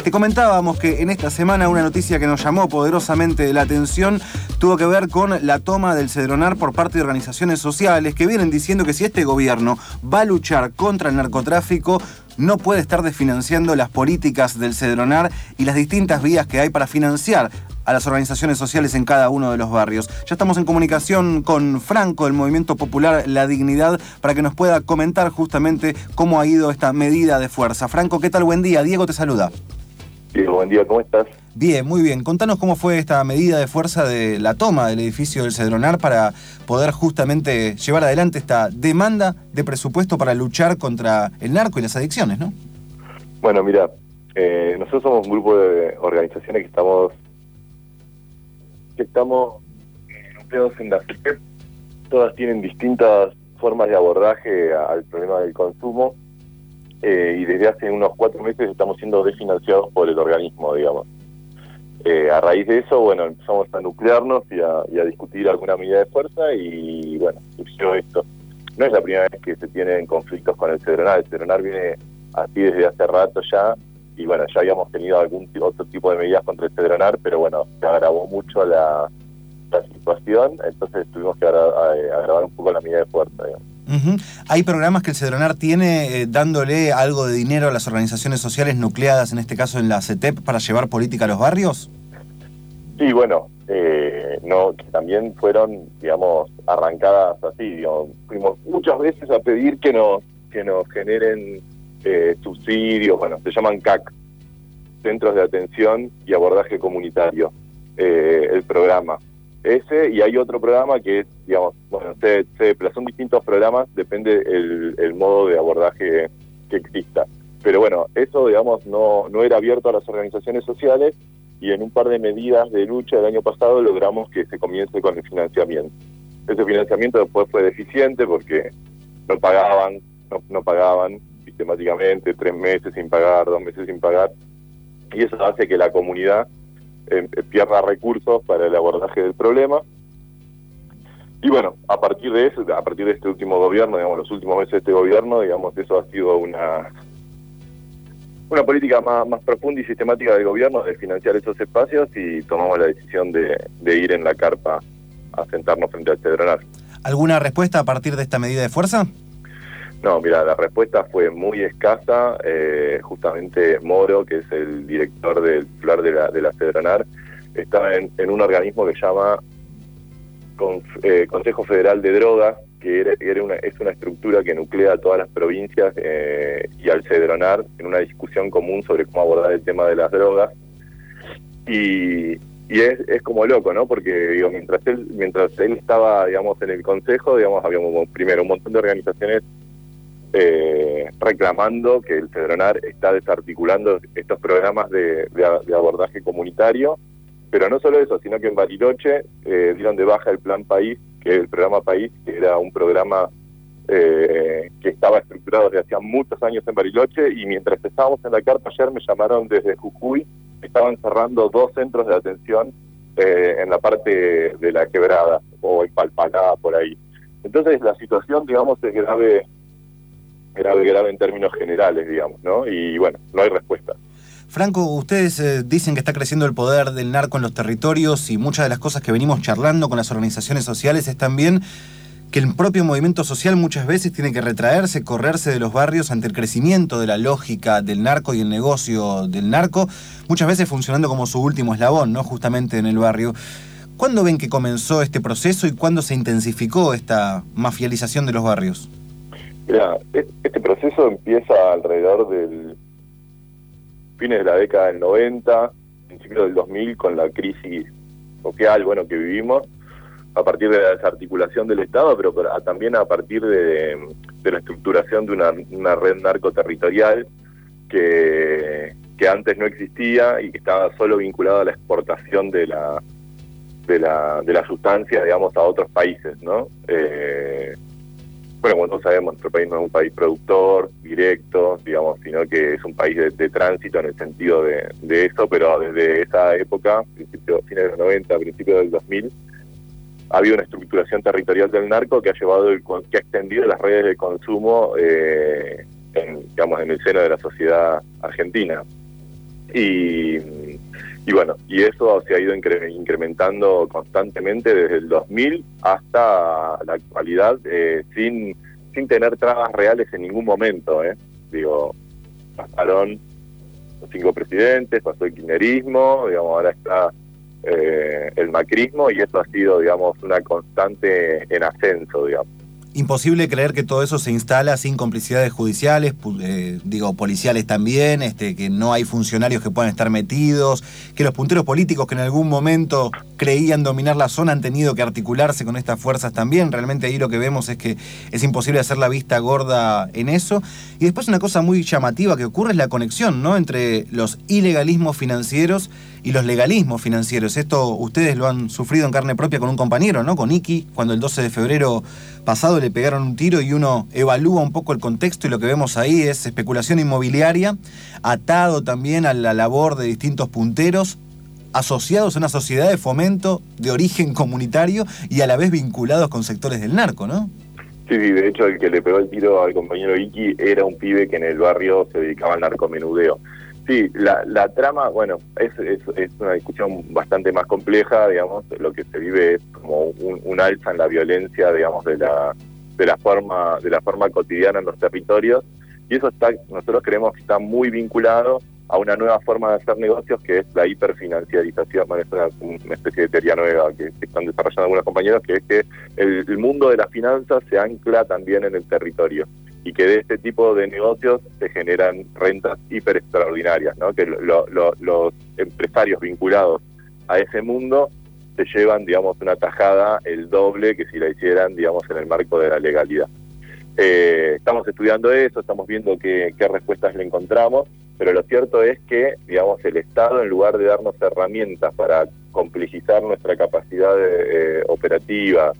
Te comentábamos que en esta semana una noticia que nos llamó poderosamente la atención tuvo que ver con la toma del Cedronar por parte de organizaciones sociales que vienen diciendo que si este gobierno va a luchar contra el narcotráfico, no puede estar desfinanciando las políticas del Cedronar y las distintas vías que hay para financiar a las organizaciones sociales en cada uno de los barrios. Ya estamos en comunicación con Franco del Movimiento Popular La Dignidad para que nos pueda comentar justamente cómo ha ido esta medida de fuerza. Franco, ¿qué tal? Buen día. Diego te saluda. Diego, buen día. ¿Cómo estás? Bien, muy bien. Contanos cómo fue esta medida de fuerza de la toma del edificio del Cedronar para poder justamente llevar adelante esta demanda de presupuesto para luchar contra el narco y las adicciones, ¿no? Bueno, mira, nosotros somos un grupo de organizaciones que estamos empleados en la CETEP. Todas tienen distintas formas de abordaje al problema del consumo y desde hace unos 4 meses estamos siendo desfinanciados por el organismo, digamos. A raíz de eso, bueno, empezamos a nuclearnos y a discutir alguna medida de fuerza y, bueno, surgió esto. No es la primera vez que se tienen conflictos con el Cedronar. El Cedronar viene así desde hace rato ya y, bueno, ya habíamos tenido otro tipo de medidas contra el Cedronar, pero, bueno, se agravó mucho la situación, entonces tuvimos que agravar un poco la medida de fuerza, digamos. Uh-huh. ¿Hay programas que el Cedronar tiene dándole algo de dinero a las organizaciones sociales nucleadas, en este caso en la CETEP, para llevar política a los barrios? Sí, bueno, no, que también fueron, digamos, arrancadas así, digamos. Fuimos muchas veces a pedir que nos generen subsidios, bueno, se llaman CAC, Centros de Atención y Abordaje Comunitario, el programa. Ese, y hay otro programa que es, digamos, bueno, son distintos programas, depende el modo de abordaje que exista. Pero bueno, eso, digamos, no era abierto a las organizaciones sociales y en un par de medidas de lucha del año pasado logramos que se comience con el financiamiento. Ese financiamiento después fue deficiente porque no pagaban sistemáticamente, 3 meses sin pagar, 2 meses sin pagar, y eso hace que la comunidad pierda recursos para el abordaje del problema. Y bueno, a partir de este último gobierno, digamos, los últimos meses de este gobierno, digamos, eso ha sido una política más profunda y sistemática del gobierno de financiar esos espacios y tomamos la decisión de ir en la carpa a sentarnos frente al Cedronar. ¿Alguna respuesta a partir de esta medida de fuerza? No, mira, la respuesta fue muy escasa. Justamente Moro, que es el director del titular de la Cedronar, está en un organismo que se llama Consejo Federal de Drogas, que es una estructura que nuclea a todas las provincias y al Cedronar en una discusión común sobre cómo abordar el tema de las drogas. Y es como loco, ¿no? Porque digo, mientras él estaba, digamos, en el consejo, digamos, habíamos primero un montón de organizaciones reclamando que el Cedronar está desarticulando estos programas de abordaje comunitario, pero no solo eso, sino que en Bariloche dieron de baja el Plan País, que es el programa País, que era un programa que estaba estructurado desde hacía muchos años en Bariloche, y mientras estábamos en la carpa ayer me llamaron desde Jujuy, estaban cerrando 2 centros de atención en la parte de la Quebrada o Palpalá, por ahí. Entonces la situación, digamos, es grave en términos generales, digamos, ¿no? Y bueno, no hay respuesta. Franco, ustedes dicen que está creciendo el poder del narco en los territorios y muchas de las cosas que venimos charlando con las organizaciones sociales es también que el propio movimiento social muchas veces tiene que retraerse, correrse de los barrios ante el crecimiento de la lógica del narco y el negocio del narco, muchas veces funcionando como su último eslabón, ¿no? Justamente en el barrio. ¿Cuándo ven que comenzó este proceso y cuándo se intensificó esta mafialización de los barrios? Mira, este proceso empieza alrededor del fines de la década del 90, principios del 2000, con la crisis social, bueno, que vivimos, a partir de la desarticulación del Estado, pero también a partir de la estructuración de una red narcoterritorial que antes no existía y que estaba solo vinculada a la exportación de la sustancia, digamos, a otros países, ¿no? Bueno, como todos sabemos, nuestro país no es un país productor, directo, digamos, sino que es un país de tránsito en el sentido de eso, pero desde esa época, fines de los 90, principios del 2000, ha habido una estructuración territorial del narco que ha extendido las redes de consumo en el seno de la sociedad argentina. Y, y bueno, y eso se ha ido incrementando constantemente desde el 2000 hasta la actualidad, sin tener trabas reales en ningún momento. Digo, pasaron los 5 presidentes, pasó el kirchnerismo, digamos, ahora está el macrismo, y eso ha sido, digamos, una constante en ascenso, digamos. Imposible creer que todo eso se instala sin complicidades judiciales, policiales también, que no hay funcionarios que puedan estar metidos, que los punteros políticos que en algún momento creían dominar la zona han tenido que articularse con estas fuerzas también. Realmente ahí lo que vemos es que es imposible hacer la vista gorda en eso. Y después una cosa muy llamativa que ocurre es la conexión, ¿no?, entre los ilegalismos financieros y los legalismos financieros. Esto ustedes lo han sufrido en carne propia con un compañero, ¿no?, con Iki, cuando el 12 de febrero pasado le pegaron un tiro, y uno evalúa un poco el contexto y lo que vemos ahí es especulación inmobiliaria, atado también a la labor de distintos punteros, asociados a una sociedad de fomento de origen comunitario y a la vez vinculados con sectores del narco, ¿no? Sí, de hecho el que le pegó el tiro al compañero Iki era un pibe que en el barrio se dedicaba al narcomenudeo. Sí, la trama, bueno, es una discusión bastante más compleja, digamos. Lo que se vive es como un alza en la violencia, digamos, de la forma cotidiana en los territorios, y eso nosotros creemos que está muy vinculado a una nueva forma de hacer negocios, que es la hiperfinanciarización. Bueno, es una especie de teoría nueva que están desarrollando algunos compañeros, que es que el mundo de las finanzas se ancla también en el territorio, y que de este tipo de negocios se generan rentas hiper extraordinarias, ¿no? Que los empresarios vinculados a ese mundo se llevan, digamos, una tajada el doble que si la hicieran, digamos, en el marco de la legalidad. Estamos estudiando eso, estamos viendo qué respuestas le encontramos, pero lo cierto es que, digamos, el Estado, en lugar de darnos herramientas para complejizar nuestra capacidad operativa,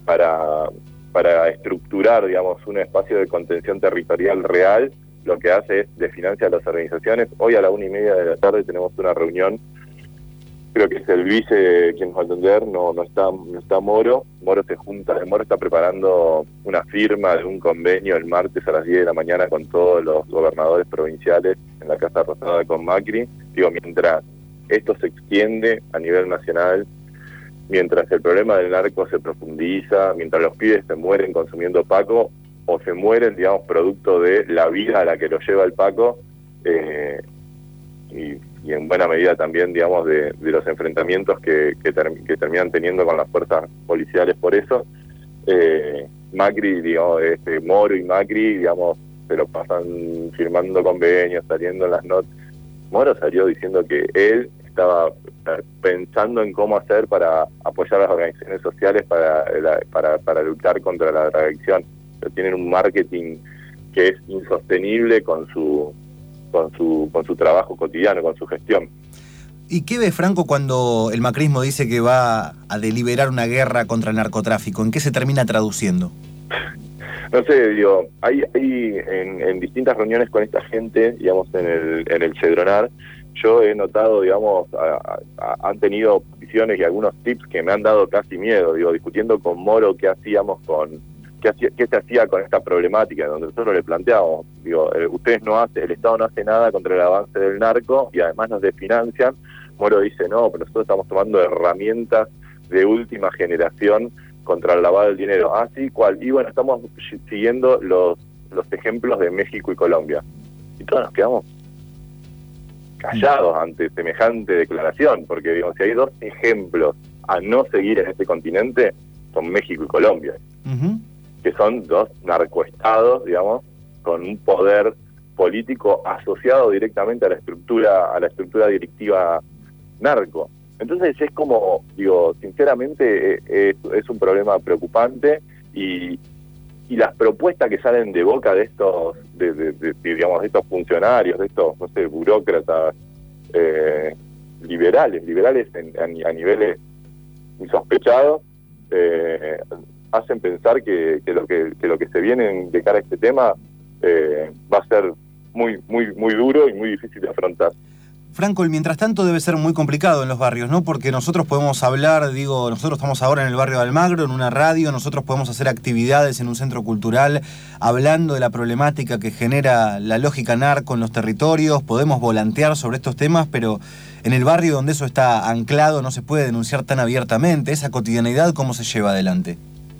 para estructurar, digamos, un espacio de contención territorial real, lo que hace es desfinanciar a las organizaciones. Hoy a la 1:30 de la tarde tenemos una reunión, creo que es el vice quien nos va a atender, no está Moro. Moro está preparando una firma de un convenio el martes a las 10 de la mañana con todos los gobernadores provinciales en la Casa Rosada con Macri. Digo, mientras esto se extiende a nivel nacional, mientras el problema del narco se profundiza, mientras los pibes se mueren consumiendo Paco, o se mueren, digamos, producto de la vida a la que lo lleva el Paco, y en buena medida también, digamos, de los enfrentamientos que terminan teniendo con las fuerzas policiales por eso, Macri, digamos, Moro y Macri, digamos, se lo pasan firmando convenios, saliendo en las notas. Moro salió diciendo que él estaba pensando en cómo hacer para apoyar a las organizaciones sociales para luchar contra la drogadicción. Pero tienen un marketing que es insostenible con su trabajo cotidiano, con su gestión. ¿Y qué ve Franco cuando el macrismo dice que va a deliberar una guerra contra el narcotráfico? ¿En qué se termina traduciendo? No sé, digo, hay en distintas reuniones con esta gente, digamos, en el Cedronar, yo he notado, digamos, han tenido posiciones y algunos tips que me han dado casi miedo, digo, discutiendo con Moro qué hacíamos qué se hacía con esta problemática, donde nosotros le planteábamos, digo, el Estado no hace nada contra el avance del narco y además nos desfinancian. Moro dice, no, pero nosotros estamos tomando herramientas de última generación contra el lavado del dinero. Ah, sí, ¿cuál? Y bueno, estamos siguiendo los ejemplos de México y Colombia. Y todos nos quedamos callados ante semejante declaración, porque, digamos, si hay dos ejemplos a no seguir en este continente, son México y Colombia. Uh-huh. Que son dos narcoestados, digamos, con un poder político asociado directamente a la estructura directiva narco. Entonces es como, digo, sinceramente es un problema preocupante, y las propuestas que salen de boca de estos, digamos, de estos funcionarios, de estos, no sé, burócratas liberales a niveles insospechados, hacen pensar que lo que se viene de cara a este tema va a ser muy, muy, muy duro y muy difícil de afrontar. Franco, el mientras tanto debe ser muy complicado en los barrios, ¿no? Porque nosotros podemos hablar, nosotros estamos ahora en el barrio de Almagro, en una radio, nosotros podemos hacer actividades en un centro cultural hablando de la problemática que genera la lógica narco en los territorios, podemos volantear sobre estos temas, pero en el barrio donde eso está anclado no se puede denunciar tan abiertamente. ¿Esa cotidianidad cómo se lleva adelante?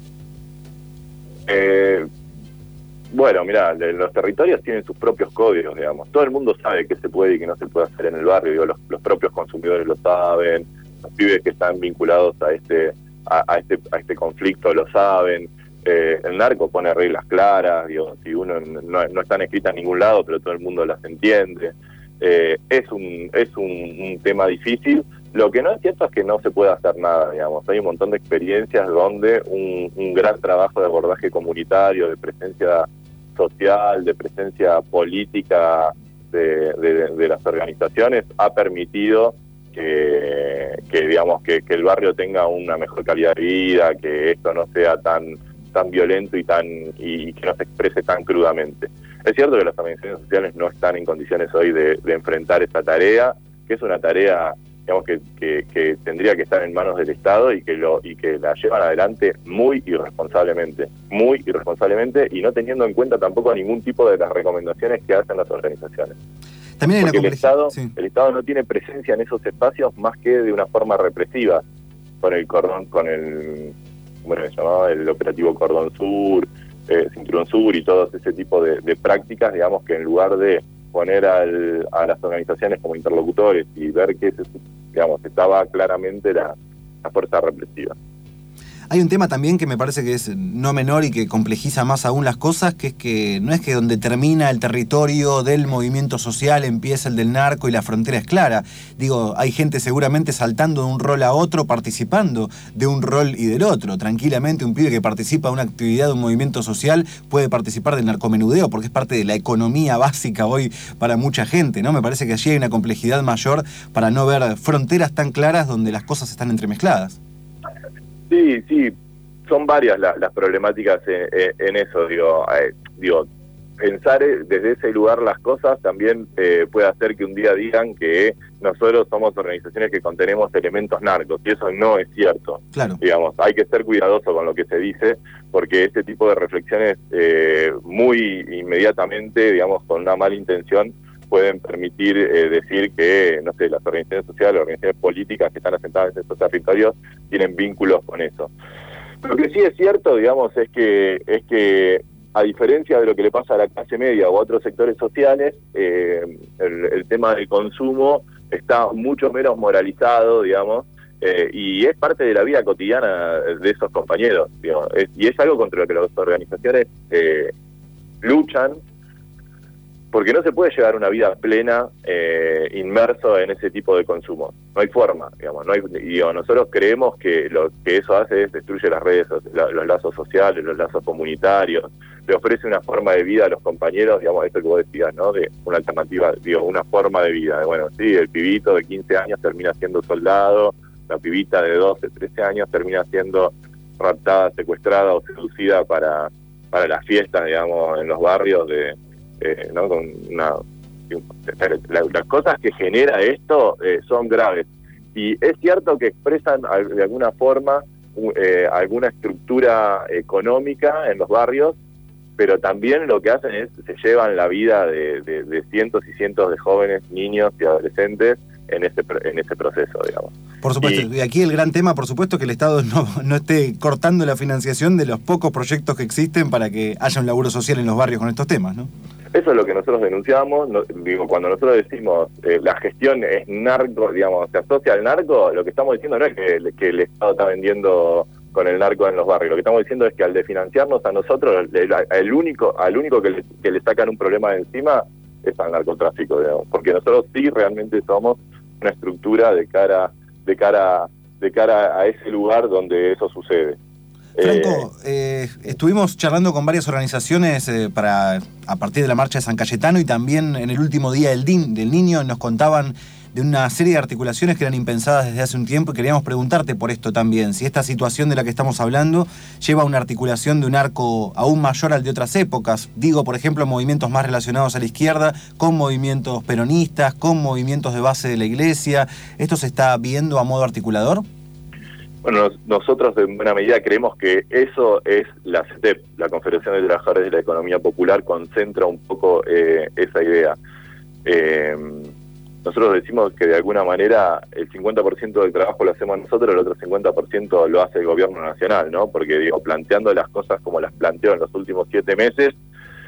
Bueno, mirá, los territorios tienen sus propios códigos, digamos. Todo el mundo sabe qué se puede y qué no se puede hacer en el barrio. Digo, los propios consumidores lo saben, los pibes que están vinculados a este conflicto lo saben. El narco pone reglas claras, digo, si uno no están escritas en ningún lado, pero todo el mundo las entiende. Es un tema difícil. Lo que no es cierto es que no se puede hacer nada, digamos. Hay un montón de experiencias donde un gran trabajo de abordaje comunitario, de presencia social, de presencia política de las organizaciones ha permitido que el barrio tenga una mejor calidad de vida, que esto no sea tan violento y que no se exprese tan crudamente. Es cierto que las organizaciones sociales no están en condiciones hoy de enfrentar esta tarea, que es una tarea, digamos, que tendría que estar en manos del Estado y que la llevan adelante muy irresponsablemente y no teniendo en cuenta tampoco ningún tipo de las recomendaciones que hacen las organizaciones. También porque el Estado no tiene presencia en esos espacios más que de una forma represiva, con el ¿cómo se llamaba? El operativo Cordón Sur, Cinturón Sur y todo ese tipo de prácticas, digamos, que en lugar de poner a las organizaciones como interlocutores y ver que estaba claramente la fuerza represiva. Hay un tema también que me parece que es no menor y que complejiza más aún las cosas, que es que no es que donde termina el territorio del movimiento social empieza el del narco y la frontera es clara. Digo, hay gente seguramente saltando de un rol a otro, participando de un rol y del otro. Tranquilamente un pibe que participa de una actividad de un movimiento social puede participar del narcomenudeo porque es parte de la economía básica hoy para mucha gente, ¿no? Me parece que allí hay una complejidad mayor para no ver fronteras tan claras donde las cosas están entremezcladas. Sí, son varias las problemáticas en eso, digo, pensar desde ese lugar las cosas también puede hacer que un día digan que nosotros somos organizaciones que contenemos elementos narcos, y eso no es cierto. Claro. Digamos, hay que ser cuidadoso con lo que se dice, porque este tipo de reflexiones muy inmediatamente, digamos, con una mala intención, pueden permitir decir que, no sé, las organizaciones sociales, las organizaciones políticas que están asentadas en estos territorios tienen vínculos con eso. Lo que sí es cierto, digamos, es que a diferencia de lo que le pasa a la clase media o a otros sectores sociales, el tema del consumo está mucho menos moralizado, digamos, y es parte de la vida cotidiana de esos compañeros, digamos, y es algo contra lo que las organizaciones luchan, porque no se puede llevar una vida plena inmerso en ese tipo de consumo. No hay forma, digamos. Nosotros creemos que lo que eso hace es destruye las redes, los lazos sociales, los lazos comunitarios, le ofrece una forma de vida a los compañeros, digamos, esto que vos decías, ¿no? De una alternativa, una forma de vida. Bueno, sí, el pibito de 15 años termina siendo soldado, la pibita de 12, 13 años termina siendo raptada, secuestrada o seducida para las fiestas, digamos, en los barrios ¿no? Con las cosas que genera esto son graves, y es cierto que expresan de alguna forma alguna estructura económica en los barrios, pero también lo que hacen es se llevan la vida de cientos y cientos de jóvenes, niños y adolescentes en ese proceso, digamos. Por supuesto, y aquí el gran tema, por supuesto, que el Estado no esté cortando la financiación de los pocos proyectos que existen para que haya un laburo social en los barrios con estos temas, ¿no? Eso es lo que nosotros denunciamos. Cuando nosotros decimos la gestión es narco, digamos, se asocia al narco, lo que estamos diciendo no es que el Estado está vendiendo con el narco en los barrios. Lo que estamos diciendo es que al desfinanciarnos a nosotros, al único que le sacan un problema de encima es al narcotráfico, digamos, porque nosotros sí realmente somos una estructura de cara a ese lugar donde eso sucede. Franco, estuvimos charlando con varias organizaciones a partir de la marcha de San Cayetano, y también en el último día del Niño nos contaban de una serie de articulaciones que eran impensadas desde hace un tiempo, y queríamos preguntarte por esto también, si esta situación de la que estamos hablando lleva a una articulación de un arco aún mayor al de otras épocas. Digo, por ejemplo, movimientos más relacionados a la izquierda, con movimientos peronistas, con movimientos de base de la Iglesia. ¿Esto se está viendo a modo articulador? Bueno, nosotros en buena medida creemos que eso es la CETEP, la Confederación de Trabajadores de la Economía Popular, concentra un poco esa idea. Nosotros decimos que de alguna manera el 50% del trabajo lo hacemos nosotros, el otro 50% lo hace el gobierno nacional, ¿no? Porque digo, planteando las cosas como las planteó en los últimos 7 meses,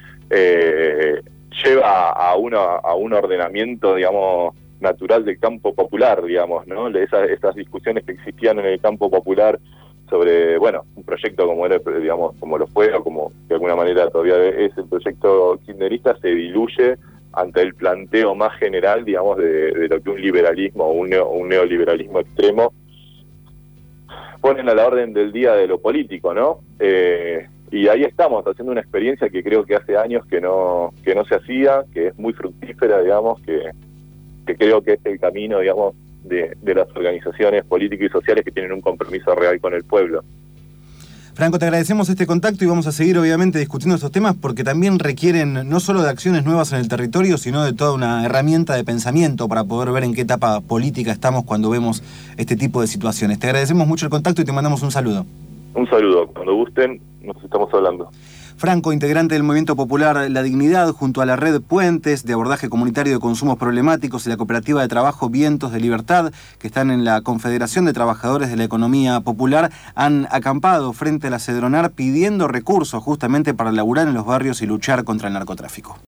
lleva a un ordenamiento, digamos, natural del campo popular, digamos, ¿no? Esas discusiones que existían en el campo popular sobre, bueno, un proyecto como era, digamos, como lo fue, o como de alguna manera todavía es el proyecto kirchnerista, se diluye ante el planteo más general, digamos, de lo que un liberalismo o un neoliberalismo extremo ponen a la orden del día de lo político, ¿no? Y ahí estamos haciendo una experiencia que creo que hace años que no se hacía, que es muy fructífera, digamos, que creo que es el camino, digamos, de las organizaciones políticas y sociales que tienen un compromiso real con el pueblo. Franco, te agradecemos este contacto y vamos a seguir obviamente discutiendo estos temas porque también requieren no solo de acciones nuevas en el territorio, sino de toda una herramienta de pensamiento para poder ver en qué etapa política estamos cuando vemos este tipo de situaciones. Te agradecemos mucho el contacto y te mandamos un saludo. Un saludo. Cuando gusten, nos estamos hablando. Franco, integrante del Movimiento Popular La Dignidad, junto a la Red Puentes de abordaje comunitario de consumos problemáticos y la cooperativa de trabajo Vientos de Libertad, que están en la Confederación de Trabajadores de la Economía Popular, han acampado frente a la Cedronar pidiendo recursos justamente para laburar en los barrios y luchar contra el narcotráfico.